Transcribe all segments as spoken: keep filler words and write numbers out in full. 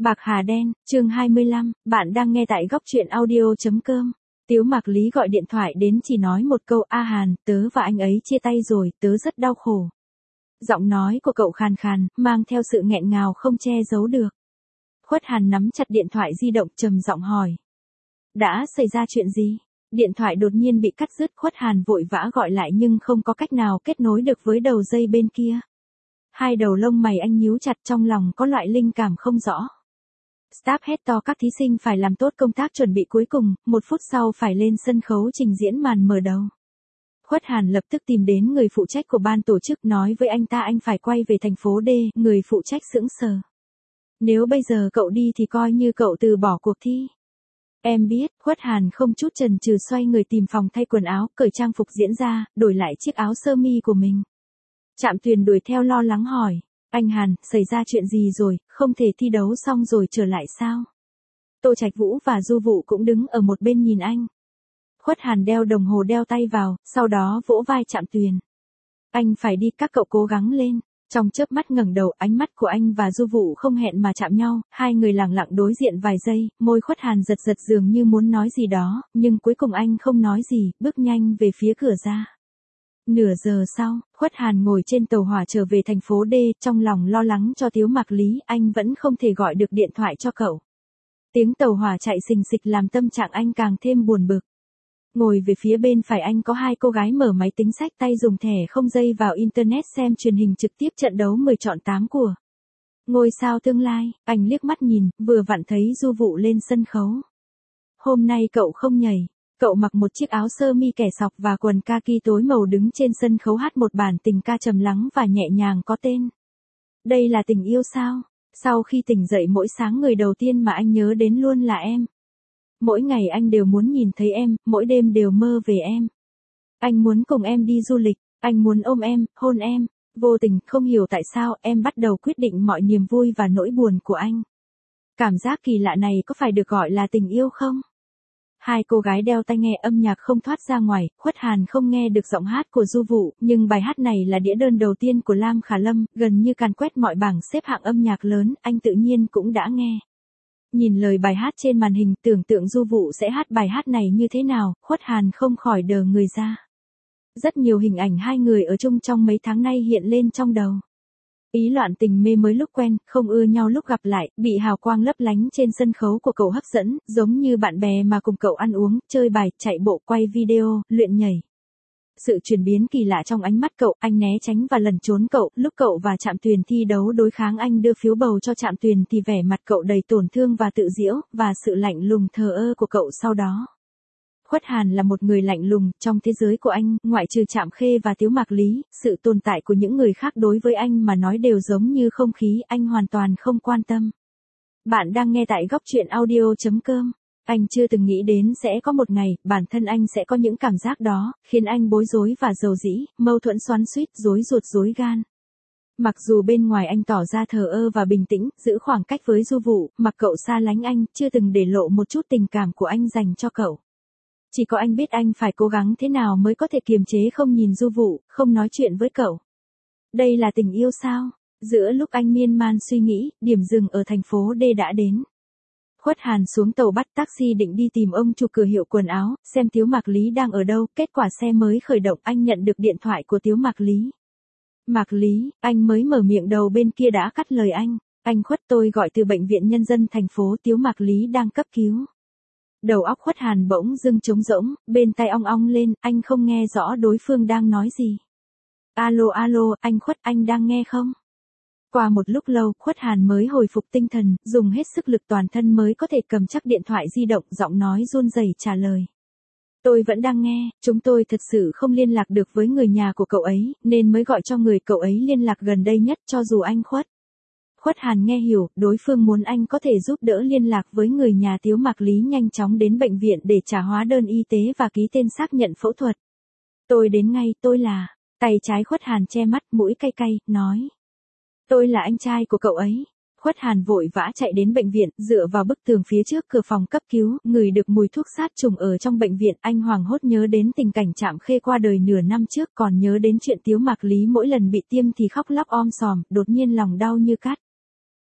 Bạc Hà Đen, chương hai mươi lăm, bạn đang nghe tại góc truyện audio.com. Tiếu Mạc Lý gọi điện thoại đến chỉ nói một câu: A Hàn, tớ và anh ấy chia tay rồi, tớ rất đau khổ. Giọng nói của cậu khàn khàn, mang theo sự nghẹn ngào không che giấu được. Khuất Hàn nắm chặt điện thoại di động trầm giọng hỏi. Đã xảy ra chuyện gì? Điện thoại đột nhiên bị cắt đứt, Khuất Hàn vội vã gọi lại nhưng không có cách nào kết nối được với đầu dây bên kia. Hai đầu lông mày anh nhíu chặt, trong lòng có loại linh cảm không rõ. Staff hét to các thí sinh phải làm tốt công tác chuẩn bị cuối cùng, một phút sau phải lên sân khấu trình diễn màn mở đầu. Khuất Hàn lập tức tìm đến người phụ trách của ban tổ chức, nói với anh ta anh phải quay về thành phố D, người phụ trách sững sờ. Nếu bây giờ cậu đi thì coi như cậu từ bỏ cuộc thi. Em biết. Khuất Hàn không chút chần chừ xoay người tìm phòng thay quần áo, cởi trang phục diễn ra, đổi lại chiếc áo sơ mi của mình. Trạm Tuyền đuổi theo lo lắng hỏi. Anh Hàn, xảy ra chuyện gì rồi, không thể thi đấu xong rồi trở lại sao? Tô Trạch Vũ và Du Vũ cũng đứng ở một bên nhìn anh. Khuất Hàn đeo đồng hồ đeo tay vào, sau đó vỗ vai Trạm Tuyền. Anh phải đi, các cậu cố gắng lên. Trong chớp mắt ngẩng đầu, ánh mắt của anh và Du Vũ không hẹn mà chạm nhau, hai người lặng lặng đối diện vài giây, môi Khuất Hàn giật giật dường như muốn nói gì đó, nhưng cuối cùng anh không nói gì, bước nhanh về phía cửa ra. Nửa giờ sau, Khuất Hàn ngồi trên tàu hỏa trở về thành phố D, trong lòng lo lắng cho Tiếu Mạc Lý, anh vẫn không thể gọi được điện thoại cho cậu. Tiếng tàu hỏa chạy xình xịch làm tâm trạng anh càng thêm buồn bực. Ngồi về phía bên phải anh có hai cô gái mở máy tính xách tay dùng thẻ không dây vào internet xem truyền hình trực tiếp trận đấu mười chọn tám của ngôi sao tương lai. Anh liếc mắt nhìn, vừa vặn thấy Du Vũ lên sân khấu. Hôm nay cậu không nhảy. Cậu mặc một chiếc áo sơ mi kẻ sọc và quần kaki tối màu đứng trên sân khấu hát một bản tình ca trầm lắng và nhẹ nhàng có tên. Đây là tình yêu sao? Sau khi tỉnh dậy mỗi sáng người đầu tiên mà anh nhớ đến luôn là em. Mỗi ngày anh đều muốn nhìn thấy em, mỗi đêm đều mơ về em. Anh muốn cùng em đi du lịch, anh muốn ôm em, hôn em. Vô tình, không hiểu tại sao, em bắt đầu quyết định mọi niềm vui và nỗi buồn của anh. Cảm giác kỳ lạ này có phải được gọi là tình yêu không? Hai cô gái đeo tai nghe, âm nhạc không thoát ra ngoài, Khuất Hàn không nghe được giọng hát của Du Vũ, nhưng bài hát này là đĩa đơn đầu tiên của Lam Khả Lâm, gần như càn quét mọi bảng xếp hạng âm nhạc lớn, anh tự nhiên cũng đã nghe. Nhìn lời bài hát trên màn hình, tưởng tượng Du Vũ sẽ hát bài hát này như thế nào, Khuất Hàn không khỏi đờ người ra. Rất nhiều hình ảnh hai người ở chung trong mấy tháng nay hiện lên trong đầu. Ý loạn tình mê mới lúc quen, không ưa nhau lúc gặp lại, bị hào quang lấp lánh trên sân khấu của cậu hấp dẫn, giống như bạn bè mà cùng cậu ăn uống, chơi bài, chạy bộ, quay video, luyện nhảy. Sự chuyển biến kỳ lạ trong ánh mắt cậu, anh né tránh và lẩn trốn cậu, lúc cậu và Trạm Tuyền thi đấu đối kháng anh đưa phiếu bầu cho Trạm Tuyền thì vẻ mặt cậu đầy tổn thương và tự giễu, và sự lạnh lùng thờ ơ của cậu sau đó. Khuất Hàn là một người lạnh lùng, trong thế giới của anh, ngoại trừ Trạm Khê và Tiếu Mạc Lý, sự tồn tại của những người khác đối với anh mà nói đều giống như không khí, anh hoàn toàn không quan tâm. Bạn đang nghe tại góc truyện audio.com. Anh chưa từng nghĩ đến sẽ có một ngày, bản thân anh sẽ có những cảm giác đó, khiến anh bối rối và dầu dĩ, mâu thuẫn xoắn xuýt, rối ruột rối gan. Mặc dù bên ngoài anh tỏ ra thờ ơ và bình tĩnh, giữ khoảng cách với Du Vũ, mặc cậu xa lánh anh, chưa từng để lộ một chút tình cảm của anh dành cho cậu. Chỉ có anh biết anh phải cố gắng thế nào mới có thể kiềm chế không nhìn Du Vũ, không nói chuyện với cậu. Đây là tình yêu sao? Giữa lúc anh miên man suy nghĩ, điểm dừng ở thành phố D đã đến. Khuất Hàn xuống tàu bắt taxi định đi tìm ông chủ cửa hiệu quần áo, xem Tiếu Mạc Lý đang ở đâu, kết quả xe mới khởi động anh nhận được điện thoại của Tiếu Mạc Lý. Mạc Lý, anh mới mở miệng đầu bên kia đã cắt lời anh. Anh Khuất, tôi gọi từ bệnh viện nhân dân thành phố, Tiếu Mạc Lý đang cấp cứu. Đầu óc Khuất Hàn bỗng dưng trống rỗng, bên tai ong ong lên, anh không nghe rõ đối phương đang nói gì. Alo alo, anh Khuất, anh đang nghe không? Qua một lúc lâu, Khuất Hàn mới hồi phục tinh thần, dùng hết sức lực toàn thân mới có thể cầm chắc điện thoại di động, giọng nói run rẩy trả lời. Tôi vẫn đang nghe, chúng tôi thật sự không liên lạc được với người nhà của cậu ấy, nên mới gọi cho người cậu ấy liên lạc gần đây nhất, cho dù anh Khuất. Khuất Hàn nghe hiểu, đối phương muốn anh có thể giúp đỡ liên lạc với người nhà Tiếu Mạc Lý nhanh chóng đến bệnh viện để trả hóa đơn y tế và ký tên xác nhận phẫu thuật. Tôi đến ngay, tôi là, tay trái Khuất Hàn che mắt, mũi cay cay, nói. Tôi là anh trai của cậu ấy. Khuất Hàn vội vã chạy đến bệnh viện, dựa vào bức tường phía trước cửa phòng cấp cứu, ngửi được mùi thuốc sát trùng ở trong bệnh viện, anh hoảng hốt nhớ đến tình cảnh Trạm Khê qua đời nửa năm trước, còn nhớ đến chuyện Tiếu Mạc Lý mỗi lần bị tiêm thì khóc lóc om sòm, đột nhiên lòng đau như cắt.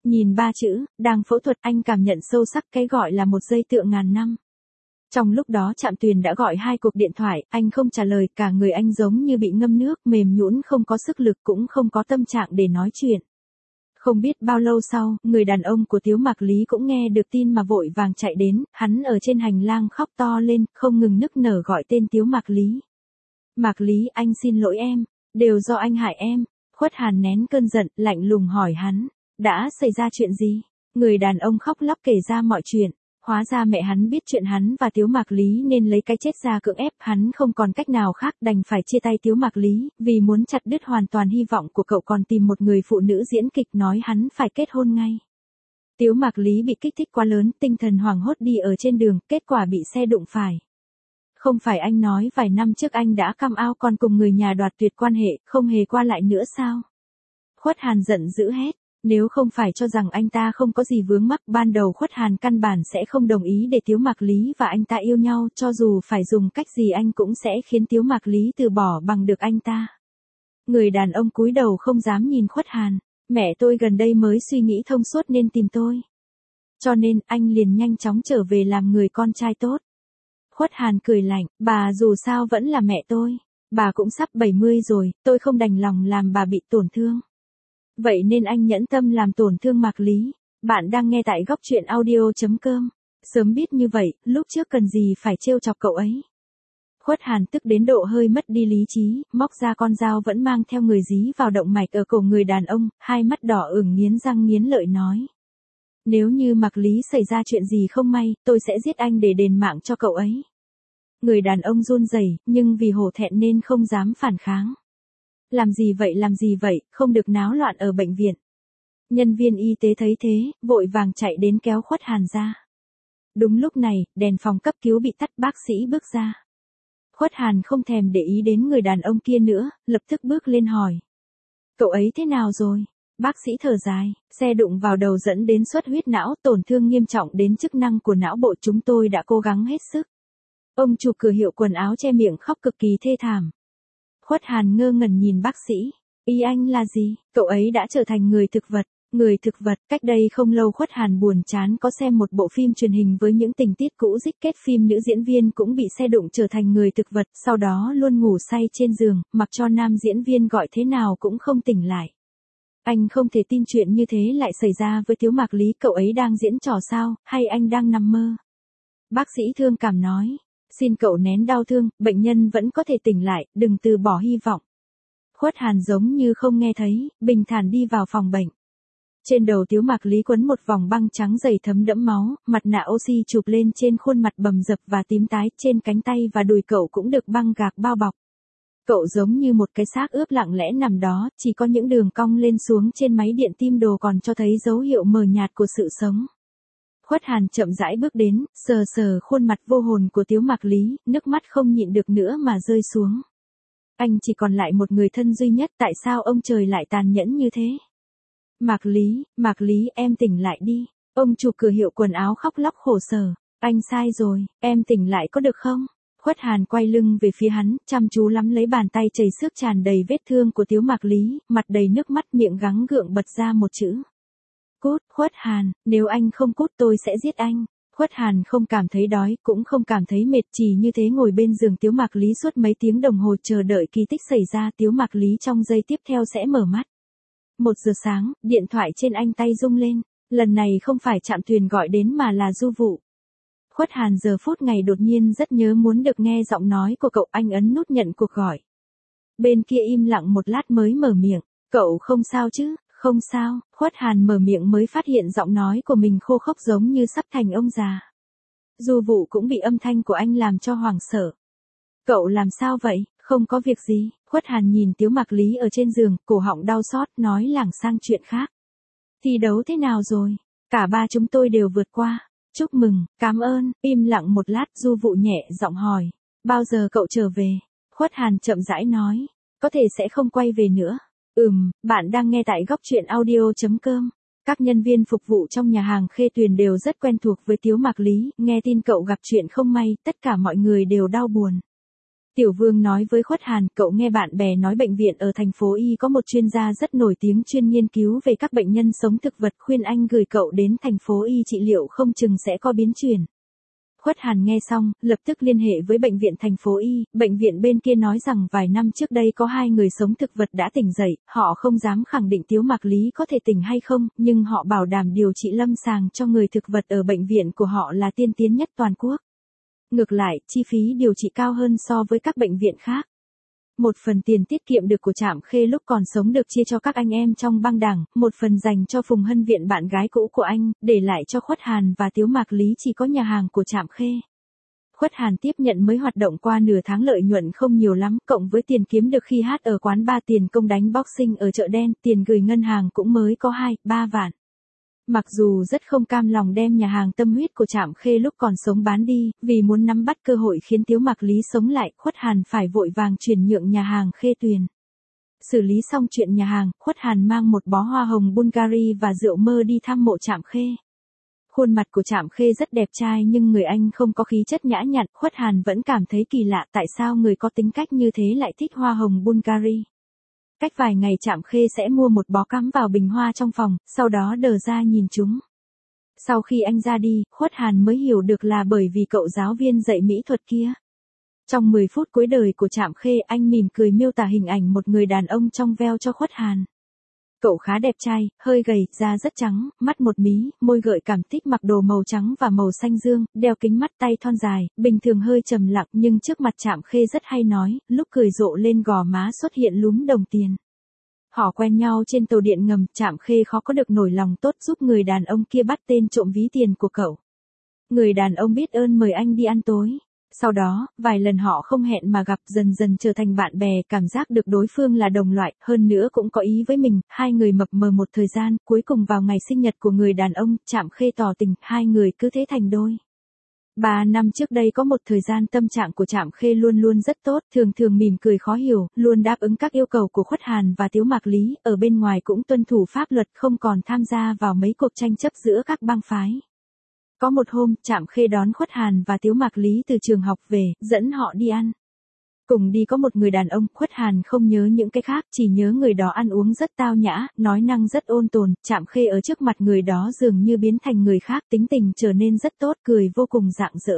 Nhìn ba chữ, đang phẫu thuật anh cảm nhận sâu sắc cái gọi là một giây tựa ngàn năm. Trong lúc đó Trạm Tuyền đã gọi hai cuộc điện thoại, anh không trả lời, cả người anh giống như bị ngâm nước, mềm nhũn, không có sức lực cũng không có tâm trạng để nói chuyện. Không biết bao lâu sau, người đàn ông của Tiếu Mạc Lý cũng nghe được tin mà vội vàng chạy đến, hắn ở trên hành lang khóc to lên, không ngừng nức nở gọi tên Tiếu Mạc Lý. Mạc Lý, anh xin lỗi em, đều do anh hại em. Khuất Hàn nén cơn giận, lạnh lùng hỏi hắn, đã xảy ra chuyện gì? Người đàn ông khóc lóc kể ra mọi chuyện. Hóa ra mẹ hắn biết chuyện hắn và Tiếu Mạc Lý nên lấy cái chết ra cưỡng ép, hắn không còn cách nào khác đành phải chia tay Tiếu Mạc Lý, vì muốn chặt đứt hoàn toàn hy vọng của cậu còn tìm một người phụ nữ diễn kịch nói hắn phải kết hôn ngay. Tiếu Mạc Lý bị kích thích quá lớn, tinh thần hoảng hốt đi ở trên đường, kết quả bị xe đụng phải. Không phải anh nói vài năm trước anh đã cam ao còn cùng người nhà đoạt tuyệt quan hệ, không hề qua lại nữa sao? Khuất Hàn giận dữ hét. Nếu không phải cho rằng anh ta không có gì vướng mắc, ban đầu Khuất Hàn căn bản sẽ không đồng ý để Tiếu Mạc Lý và anh ta yêu nhau, cho dù phải dùng cách gì anh cũng sẽ khiến Tiếu Mạc Lý từ bỏ bằng được anh ta. Người đàn ông cúi đầu không dám nhìn Khuất Hàn, mẹ tôi gần đây mới suy nghĩ thông suốt nên tìm tôi. Cho nên anh liền nhanh chóng trở về làm người con trai tốt. Khuất Hàn cười lạnh, bà dù sao vẫn là mẹ tôi, bà cũng sắp bảy mươi rồi, tôi không đành lòng làm bà bị tổn thương. Vậy nên anh nhẫn tâm làm tổn thương Mạc Lý. Bạn đang nghe tại góc truyện audio chấm com. Sớm biết như vậy, lúc trước cần gì phải trêu chọc cậu ấy. Khuất Hàn tức đến độ hơi mất đi lý trí, móc ra con dao vẫn mang theo người dí vào động mạch ở cổ người đàn ông, hai mắt đỏ ửng nghiến răng nghiến lợi nói. Nếu như Mạc Lý xảy ra chuyện gì không may, tôi sẽ giết anh để đền mạng cho cậu ấy. Người đàn ông run rẩy, nhưng vì hổ thẹn nên không dám phản kháng. Làm gì vậy làm gì vậy, không được náo loạn ở bệnh viện. Nhân viên y tế thấy thế, vội vàng chạy đến kéo Khuất Hàn ra. Đúng lúc này, đèn phòng cấp cứu bị tắt, bác sĩ bước ra. Khuất Hàn không thèm để ý đến người đàn ông kia nữa, lập tức bước lên hỏi. Cậu ấy thế nào rồi? Bác sĩ thở dài, xe đụng vào đầu dẫn đến xuất huyết não, tổn thương nghiêm trọng đến chức năng của não bộ, chúng tôi đã cố gắng hết sức. Ông chủ cửa hiệu quần áo che miệng khóc cực kỳ thê thảm. Khuất Hàn ngơ ngẩn nhìn bác sĩ, ý anh là gì? Cậu ấy đã trở thành người thực vật. Người thực vật, cách đây không lâu Khuất Hàn buồn chán có xem một bộ phim truyền hình với những tình tiết cũ dích, kết phim nữ diễn viên cũng bị xe đụng trở thành người thực vật, sau đó luôn ngủ say trên giường, mặc cho nam diễn viên gọi thế nào cũng không tỉnh lại. Anh không thể tin chuyện như thế lại xảy ra với Tiếu Mạc Lý, cậu ấy đang diễn trò sao, hay anh đang nằm mơ? Bác sĩ thương cảm nói, xin cậu nén đau thương, bệnh nhân vẫn có thể tỉnh lại, đừng từ bỏ hy vọng. Khuất Hàn giống như không nghe thấy, bình thản đi vào phòng bệnh. Trên đầu Tiếu Mạc Lý quấn một vòng băng trắng dày thấm đẫm máu, mặt nạ oxy chụp lên trên khuôn mặt bầm dập và tím tái, trên cánh tay và đùi cậu cũng được băng gạc bao bọc. Cậu giống như một cái xác ướp lặng lẽ nằm đó, chỉ có những đường cong lên xuống trên máy điện tim đồ còn cho thấy dấu hiệu mờ nhạt của sự sống. Khuất Hàn chậm rãi bước đến, sờ sờ khuôn mặt vô hồn của Tiếu Mạc Lý, nước mắt không nhịn được nữa mà rơi xuống. Anh chỉ còn lại một người thân duy nhất, tại sao ông trời lại tàn nhẫn như thế? Mạc Lý, Mạc Lý, em tỉnh lại đi. Ông chủ cửa hiệu quần áo khóc lóc khổ sở. Anh sai rồi, em tỉnh lại có được không? Khuất Hàn quay lưng về phía hắn, chăm chú lắm lấy bàn tay chảy xước tràn đầy vết thương của Tiếu Mạc Lý, mặt đầy nước mắt, miệng gắng gượng bật ra một chữ. Cút, Khuất Hàn, nếu anh không cút tôi sẽ giết anh. Khuất Hàn không cảm thấy đói, cũng không cảm thấy mệt, chỉ như thế ngồi bên giường Tiếu Mạc Lý suốt mấy tiếng đồng hồ chờ đợi kỳ tích xảy ra. Tiếu Mạc Lý trong giây tiếp theo sẽ mở mắt. Một giờ sáng, điện thoại trên anh tay rung lên. Lần này không phải Trạm Tuyền gọi đến mà là Du Vụ. Khuất Hàn giờ phút ngày đột nhiên rất nhớ muốn được nghe giọng nói của cậu, anh ấn nút nhận cuộc gọi. Bên kia im lặng một lát mới mở miệng. Cậu không sao chứ? Không sao. Khuất Hàn mở miệng mới phát hiện giọng nói của mình khô khốc giống như sắp thành ông già. Du Vụ cũng bị âm thanh của anh làm cho hoảng sợ. Cậu làm sao vậy? Không có việc gì. Khuất Hàn nhìn Tiếu Mạc Lý ở trên giường, cổ họng đau xót, nói lảng sang chuyện khác. Thi đấu thế nào rồi? Cả ba chúng tôi đều vượt qua. Chúc mừng, cảm ơn. Im lặng một lát, Du Vụ nhẹ giọng hỏi. Bao giờ cậu trở về? Khuất Hàn chậm rãi nói. Có thể sẽ không quay về nữa. Ừm, bạn đang nghe tại góc truyện audio chấm com. Các nhân viên phục vụ trong nhà hàng Khê Tuyền đều rất quen thuộc với Tiếu Mạc Lý, nghe tin cậu gặp chuyện không may, tất cả mọi người đều đau buồn. Tiểu Vương nói với Khuất Hàn, cậu nghe bạn bè nói bệnh viện ở thành phố Y có một chuyên gia rất nổi tiếng chuyên nghiên cứu về các bệnh nhân sống thực vật, khuyên anh gửi cậu đến thành phố Y trị liệu không chừng sẽ có biến chuyển. Khuất Hàn nghe xong, lập tức liên hệ với bệnh viện thành phố Y, bệnh viện bên kia nói rằng vài năm trước đây có hai người sống thực vật đã tỉnh dậy, họ không dám khẳng định Tiếu Mạc Lý có thể tỉnh hay không, nhưng họ bảo đảm điều trị lâm sàng cho người thực vật ở bệnh viện của họ là tiên tiến nhất toàn quốc. Ngược lại, chi phí điều trị cao hơn so với các bệnh viện khác. Một phần tiền tiết kiệm được của Trạm Khê lúc còn sống được chia cho các anh em trong băng đảng, một phần dành cho Phùng Hân Viện bạn gái cũ của anh, để lại cho Khuất Hàn và Tiếu Mạc Lý chỉ có nhà hàng của Trạm Khê. Khuất Hàn tiếp nhận mới hoạt động qua nửa tháng lợi nhuận không nhiều lắm, cộng với tiền kiếm được khi hát ở quán bar, tiền công đánh boxing ở chợ đen, tiền gửi ngân hàng cũng mới có hai, ba vạn. Mặc dù rất không cam lòng đem nhà hàng tâm huyết của Trạm Khê lúc còn sống bán đi, vì muốn nắm bắt cơ hội khiến Tiếu Mạc Lý sống lại, Khuất Hàn phải vội vàng chuyển nhượng nhà hàng Khê Tuyền. Xử lý xong chuyện nhà hàng, Khuất Hàn mang một bó hoa hồng Bulgari và rượu mơ đi thăm mộ Trạm Khê. Khuôn mặt của Trạm Khê rất đẹp trai nhưng người anh không có khí chất nhã nhặn, Khuất Hàn vẫn cảm thấy kỳ lạ tại sao người có tính cách như thế lại thích hoa hồng Bulgari. Cách vài ngày Trạm Khê sẽ mua một bó cắm vào bình hoa trong phòng, sau đó đờ ra nhìn chúng. Sau khi anh ra đi, Khuất Hàn mới hiểu được là bởi vì cậu giáo viên dạy mỹ thuật kia. Trong mười phút cuối đời của Trạm Khê, anh mỉm cười miêu tả hình ảnh một người đàn ông trong veo cho Khuất Hàn. Cậu khá đẹp trai, hơi gầy, da rất trắng, mắt một mí, môi gợi cảm, thích mặc đồ màu trắng và màu xanh dương, đeo kính mắt, tay thon dài, bình thường hơi trầm lặng nhưng trước mặt Trạm Khê rất hay nói, lúc cười rộ lên gò má xuất hiện lúm đồng tiền. Họ quen nhau trên tàu điện ngầm, Trạm Khê khó có được nổi lòng tốt giúp người đàn ông kia bắt tên trộm ví tiền của cậu. Người đàn ông biết ơn mời anh đi ăn tối. Sau đó, vài lần họ không hẹn mà gặp, dần dần trở thành bạn bè, cảm giác được đối phương là đồng loại, hơn nữa cũng có ý với mình, hai người mập mờ một thời gian, cuối cùng vào ngày sinh nhật của người đàn ông, Trạm Khê tỏ tình, hai người cứ thế thành đôi. Ba năm trước đây có một thời gian tâm trạng của Trạm Khê luôn luôn rất tốt, thường thường mỉm cười khó hiểu, luôn đáp ứng các yêu cầu của Khuất Hàn và Tiếu Mạc Lý, ở bên ngoài cũng tuân thủ pháp luật, không còn tham gia vào mấy cuộc tranh chấp giữa các bang phái. Có một hôm, Trạm Khê đón Khuất Hàn và Tiếu Mạc Lý từ trường học về, dẫn họ đi ăn. Cùng đi có một người đàn ông, Khuất Hàn không nhớ những cái khác, chỉ nhớ người đó ăn uống rất tao nhã, nói năng rất ôn tồn, Trạm Khê ở trước mặt người đó dường như biến thành người khác, tính tình trở nên rất tốt, cười vô cùng rạng rỡ.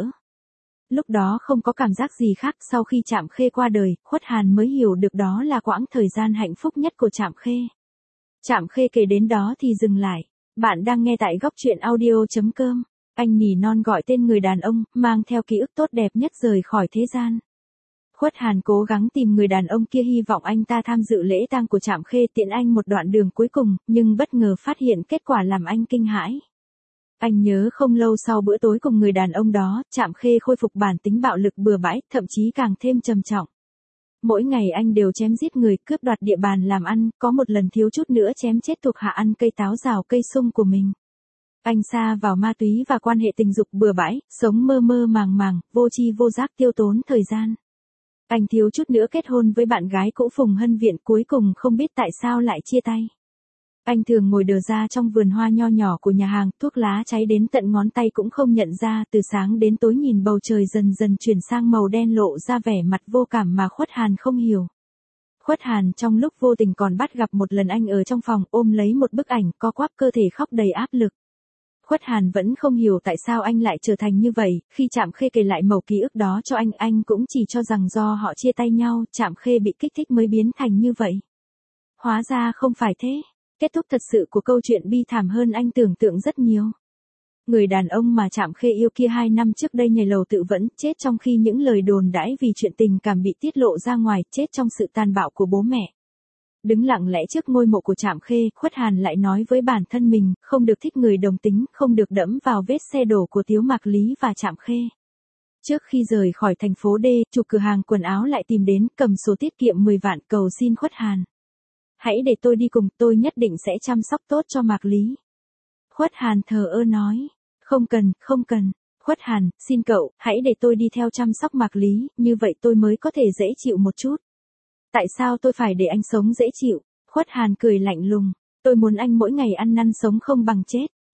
Lúc đó không có cảm giác gì khác, sau khi Trạm Khê qua đời, Khuất Hàn mới hiểu được đó là quãng thời gian hạnh phúc nhất của Trạm Khê. Trạm Khê kể đến đó thì dừng lại. Bạn đang nghe tại góc truyện audio chấm com. Anh nỉ non gọi tên người đàn ông, mang theo ký ức tốt đẹp nhất rời khỏi thế gian. Khuất Hàn cố gắng tìm người đàn ông kia, hy vọng anh ta tham dự lễ tang của Trạm Khê, tiện anh một đoạn đường cuối cùng, nhưng bất ngờ phát hiện kết quả làm anh kinh hãi. Anh nhớ không lâu sau bữa tối cùng người đàn ông đó, Trạm Khê khôi phục bản tính bạo lực bừa bãi, thậm chí càng thêm trầm trọng. Mỗi ngày anh đều chém giết người, cướp đoạt địa bàn làm ăn, có một lần thiếu chút nữa chém chết thuộc hạ ăn cây táo rào cây sung của mình. Anh sa vào ma túy và quan hệ tình dục bừa bãi, sống mơ mơ màng màng, vô tri vô giác, tiêu tốn thời gian. Anh thiếu chút nữa kết hôn với bạn gái cũ Phùng Hân Viện, cuối cùng không biết tại sao lại chia tay. Anh thường ngồi đờ ra trong vườn hoa nho nhỏ của nhà hàng, thuốc lá cháy đến tận ngón tay cũng không nhận ra, từ sáng đến tối nhìn bầu trời dần dần chuyển sang màu đen, lộ ra vẻ mặt vô cảm mà Khuất Hàn không hiểu. Khuất Hàn trong lúc vô tình còn bắt gặp một lần anh ở trong phòng ôm lấy một bức ảnh, co quắp cơ thể khóc đầy áp lực. Khuất Hàn vẫn không hiểu tại sao anh lại trở thành như vậy, khi Trạm Khê kể lại mẩu ký ức đó cho anh, anh cũng chỉ cho rằng do họ chia tay nhau, Trạm Khê bị kích thích mới biến thành như vậy. Hóa ra không phải thế, kết thúc thật sự của câu chuyện bi thảm hơn anh tưởng tượng rất nhiều. Người đàn ông mà Trạm Khê yêu kia hai năm trước đây nhảy lầu tự vẫn, chết trong khi những lời đồn đãi vì chuyện tình cảm bị tiết lộ ra ngoài, chết trong sự tàn bạo của bố mẹ. Đứng lặng lẽ trước ngôi mộ của Trạm Khê, Khuất Hàn lại nói với bản thân mình, không được thích người đồng tính, không được đẫm vào vết xe đổ của Tiếu Mạc Lý và Trạm Khê. Trước khi rời khỏi thành phố D, chủ cửa hàng quần áo lại tìm đến, cầm số tiết kiệm mười vạn, cầu xin Khuất Hàn. Hãy để tôi đi cùng, tôi nhất định sẽ chăm sóc tốt cho Mạc Lý. Khuất Hàn thờ ơ nói, không cần, không cần. Khuất Hàn, xin cậu, hãy để tôi đi theo chăm sóc Mạc Lý, như vậy tôi mới có thể dễ chịu một chút. Tại sao tôi phải để anh sống dễ chịu? Khuất Hàn cười lạnh lùng, tôi muốn anh mỗi ngày ăn năn sống không bằng chết.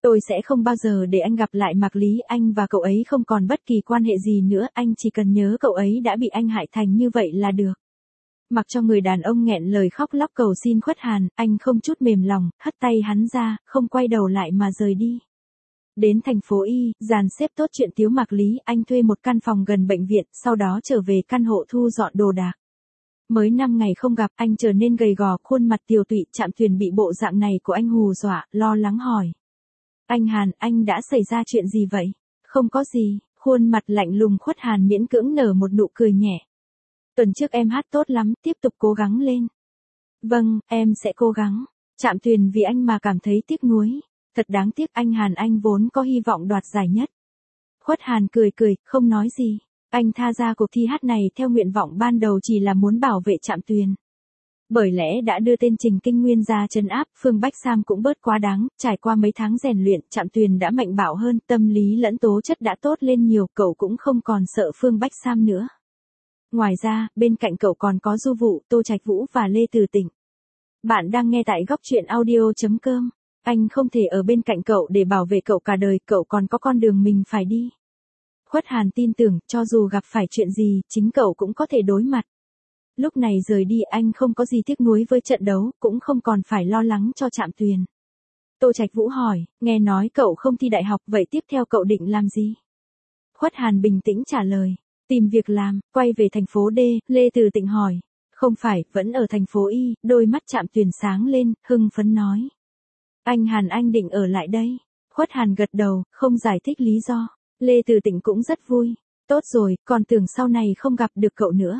Tôi sẽ không bao giờ để anh gặp lại Mạc Lý, anh và cậu ấy không còn bất kỳ quan hệ gì nữa, anh chỉ cần nhớ cậu ấy đã bị anh hại thành như vậy là được. Mặc cho người đàn ông nghẹn lời khóc lóc cầu xin Khuất Hàn, anh không chút mềm lòng, hất tay hắn ra, không quay đầu lại mà rời đi. Đến thành phố Y, dàn xếp tốt chuyện Tiếu Mạc Lý, anh thuê một căn phòng gần bệnh viện, sau đó trở về căn hộ thu dọn đồ đạc. Mới năm ngày không gặp, anh trở nên gầy gò, khuôn mặt tiều tụy, Trạm Tuyền bị bộ dạng này của anh hù dọa, lo lắng hỏi. Anh Hàn, anh đã xảy ra chuyện gì vậy? Không có gì, khuôn mặt lạnh lùng Khuất Hàn miễn cưỡng nở một nụ cười nhẹ. Tuần trước em hát tốt lắm, tiếp tục cố gắng lên. Vâng, em sẽ cố gắng. Trạm Tuyền vì anh mà cảm thấy tiếc nuối. Thật đáng tiếc, anh Hàn anh vốn có hy vọng đoạt giải nhất. Khuất Hàn cười cười, không nói gì. Anh tha ra cuộc thi hát này theo nguyện vọng ban đầu chỉ là muốn bảo vệ Trạm Tuyền. Bởi lẽ đã đưa tên Trình Kinh Nguyên ra trấn áp, Phương Bách Sam cũng bớt quá đáng, trải qua mấy tháng rèn luyện, Trạm Tuyền đã mạnh bạo hơn, tâm lý lẫn tố chất đã tốt lên nhiều, cậu cũng không còn sợ Phương Bách Sam nữa. Ngoài ra, bên cạnh cậu còn có Du Vụ, Tô Trạch Vũ và Lê Từ Tĩnh. Bạn đang nghe tại góc truyện audio chấm com. Anh không thể ở bên cạnh cậu để bảo vệ cậu cả đời, cậu còn có con đường mình phải đi. Khuất Hàn tin tưởng, cho dù gặp phải chuyện gì, chính cậu cũng có thể đối mặt. Lúc này rời đi anh không có gì tiếc nuối với trận đấu, cũng không còn phải lo lắng cho Trạm Tuyền. Tô Trạch Vũ hỏi, nghe nói cậu không thi đại học, vậy tiếp theo cậu định làm gì? Khuất Hàn bình tĩnh trả lời, tìm việc làm, quay về thành phố D, Lê Từ Tĩnh hỏi. Không phải, vẫn ở thành phố Y, đôi mắt Trạm Tuyền sáng lên, hưng phấn nói. Anh Hàn anh định ở lại đây. Khuất Hàn gật đầu, không giải thích lý do. Lê Từ Tĩnh cũng rất vui. Tốt rồi, còn tưởng sau này không gặp được cậu nữa.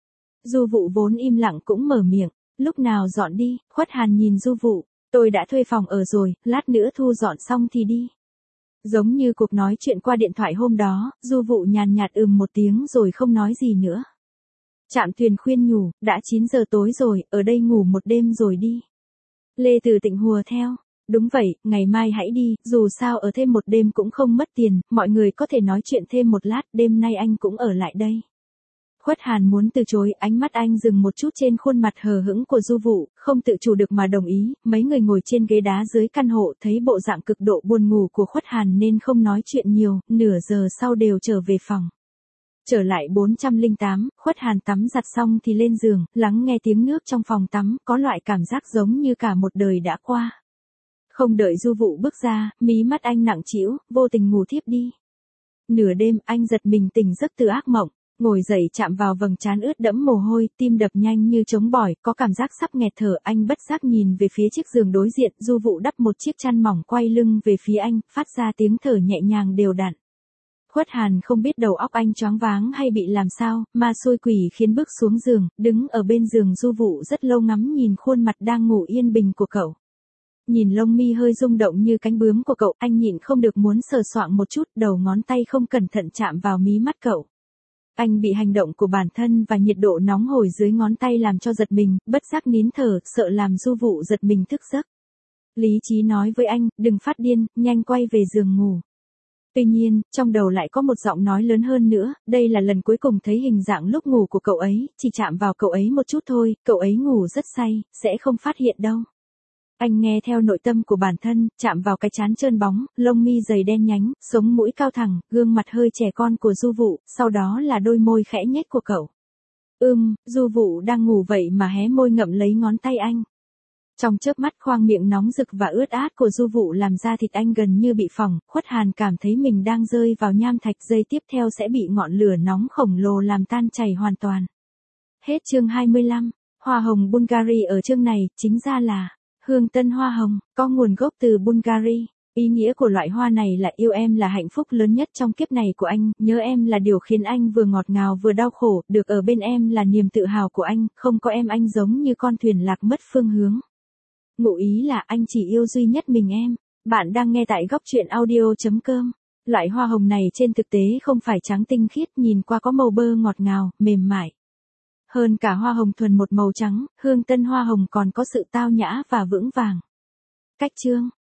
Du Vụ vốn im lặng cũng mở miệng. Lúc nào dọn đi? Khuất Hàn nhìn Du Vụ. Tôi đã thuê phòng ở rồi, lát nữa thu dọn xong thì đi. Giống như cuộc nói chuyện qua điện thoại hôm đó, Du Vụ nhàn nhạt ừm một tiếng rồi không nói gì nữa. Trạm Tuyền khuyên nhủ, đã chín giờ tối rồi, ở đây ngủ một đêm rồi đi. Lê Từ Tĩnh hùa theo. Đúng vậy, ngày mai hãy đi, dù sao ở thêm một đêm cũng không mất tiền, mọi người có thể nói chuyện thêm một lát, đêm nay anh cũng ở lại đây. Khuất Hàn muốn từ chối, ánh mắt anh dừng một chút trên khuôn mặt hờ hững của Du Vụ, không tự chủ được mà đồng ý, mấy người ngồi trên ghế đá dưới căn hộ thấy bộ dạng cực độ buồn ngủ của Khuất Hàn nên không nói chuyện nhiều, nửa giờ sau đều trở về phòng. Trở lại bốn trăm lẻ tám, Khuất Hàn tắm giặt xong thì lên giường, lắng nghe tiếng nước trong phòng tắm, có loại cảm giác giống như cả một đời đã qua. Không đợi Du Vụ bước ra, mí mắt anh nặng trĩu, vô tình ngủ thiếp đi. Nửa đêm, anh giật mình tỉnh giấc từ ác mộng, ngồi dậy chạm vào vầng trán ướt đẫm mồ hôi, tim đập nhanh như trống bỏi, có cảm giác sắp nghẹt thở, anh bất giác nhìn về phía chiếc giường đối diện, Du Vụ đắp một chiếc chăn mỏng quay lưng về phía anh, phát ra tiếng thở nhẹ nhàng đều đặn. Khuất Hàn không biết đầu óc anh choáng váng hay bị làm sao, mà xôi quỷ khiến bước xuống giường, đứng ở bên giường Du Vụ rất lâu ngắm nhìn khuôn mặt đang ngủ yên bình của cậu. Nhìn lông mi hơi rung động như cánh bướm của cậu, anh nhịn không được muốn sờ soạng một chút, đầu ngón tay không cẩn thận chạm vào mí mắt cậu. Anh bị hành động của bản thân và nhiệt độ nóng hổi dưới ngón tay làm cho giật mình, bất giác nín thở, sợ làm Du Vụ giật mình thức giấc. Lý trí nói với anh, đừng phát điên, nhanh quay về giường ngủ. Tuy nhiên, trong đầu lại có một giọng nói lớn hơn nữa, đây là lần cuối cùng thấy hình dạng lúc ngủ của cậu ấy, chỉ chạm vào cậu ấy một chút thôi, cậu ấy ngủ rất say, sẽ không phát hiện đâu. Anh nghe theo nội tâm của bản thân, chạm vào cái trán trơn bóng, lông mi dày đen nhánh, sống mũi cao thẳng, gương mặt hơi trẻ con của Du Vụ, sau đó là đôi môi khẽ nhếch của cậu. Ưm, Du Vụ đang ngủ vậy mà hé môi ngậm lấy ngón tay anh. Trong chớp mắt khoang miệng nóng rực và ướt át của Du Vụ làm da thịt anh gần như bị phỏng, Khuất Hàn cảm thấy mình đang rơi vào nham thạch, giây tiếp theo sẽ bị ngọn lửa nóng khổng lồ làm tan chảy hoàn toàn. Hết chương hai mươi lăm, hoa hồng Bulgari ở chương này, chính ra là hương tân hoa hồng, có nguồn gốc từ Bulgari. Ý nghĩa của loại hoa này là yêu em là hạnh phúc lớn nhất trong kiếp này của anh, nhớ em là điều khiến anh vừa ngọt ngào vừa đau khổ, được ở bên em là niềm tự hào của anh, không có em anh giống như con thuyền lạc mất phương hướng. Ngụ ý là anh chỉ yêu duy nhất mình em. Bạn đang nghe tại góc truyện audio chấm com. Loại hoa hồng này trên thực tế không phải trắng tinh khiết, nhìn qua có màu bơ ngọt ngào, mềm mại. Hơn cả hoa hồng thuần một màu trắng, hương tân hoa hồng còn có sự tao nhã và vững vàng. Cách chương,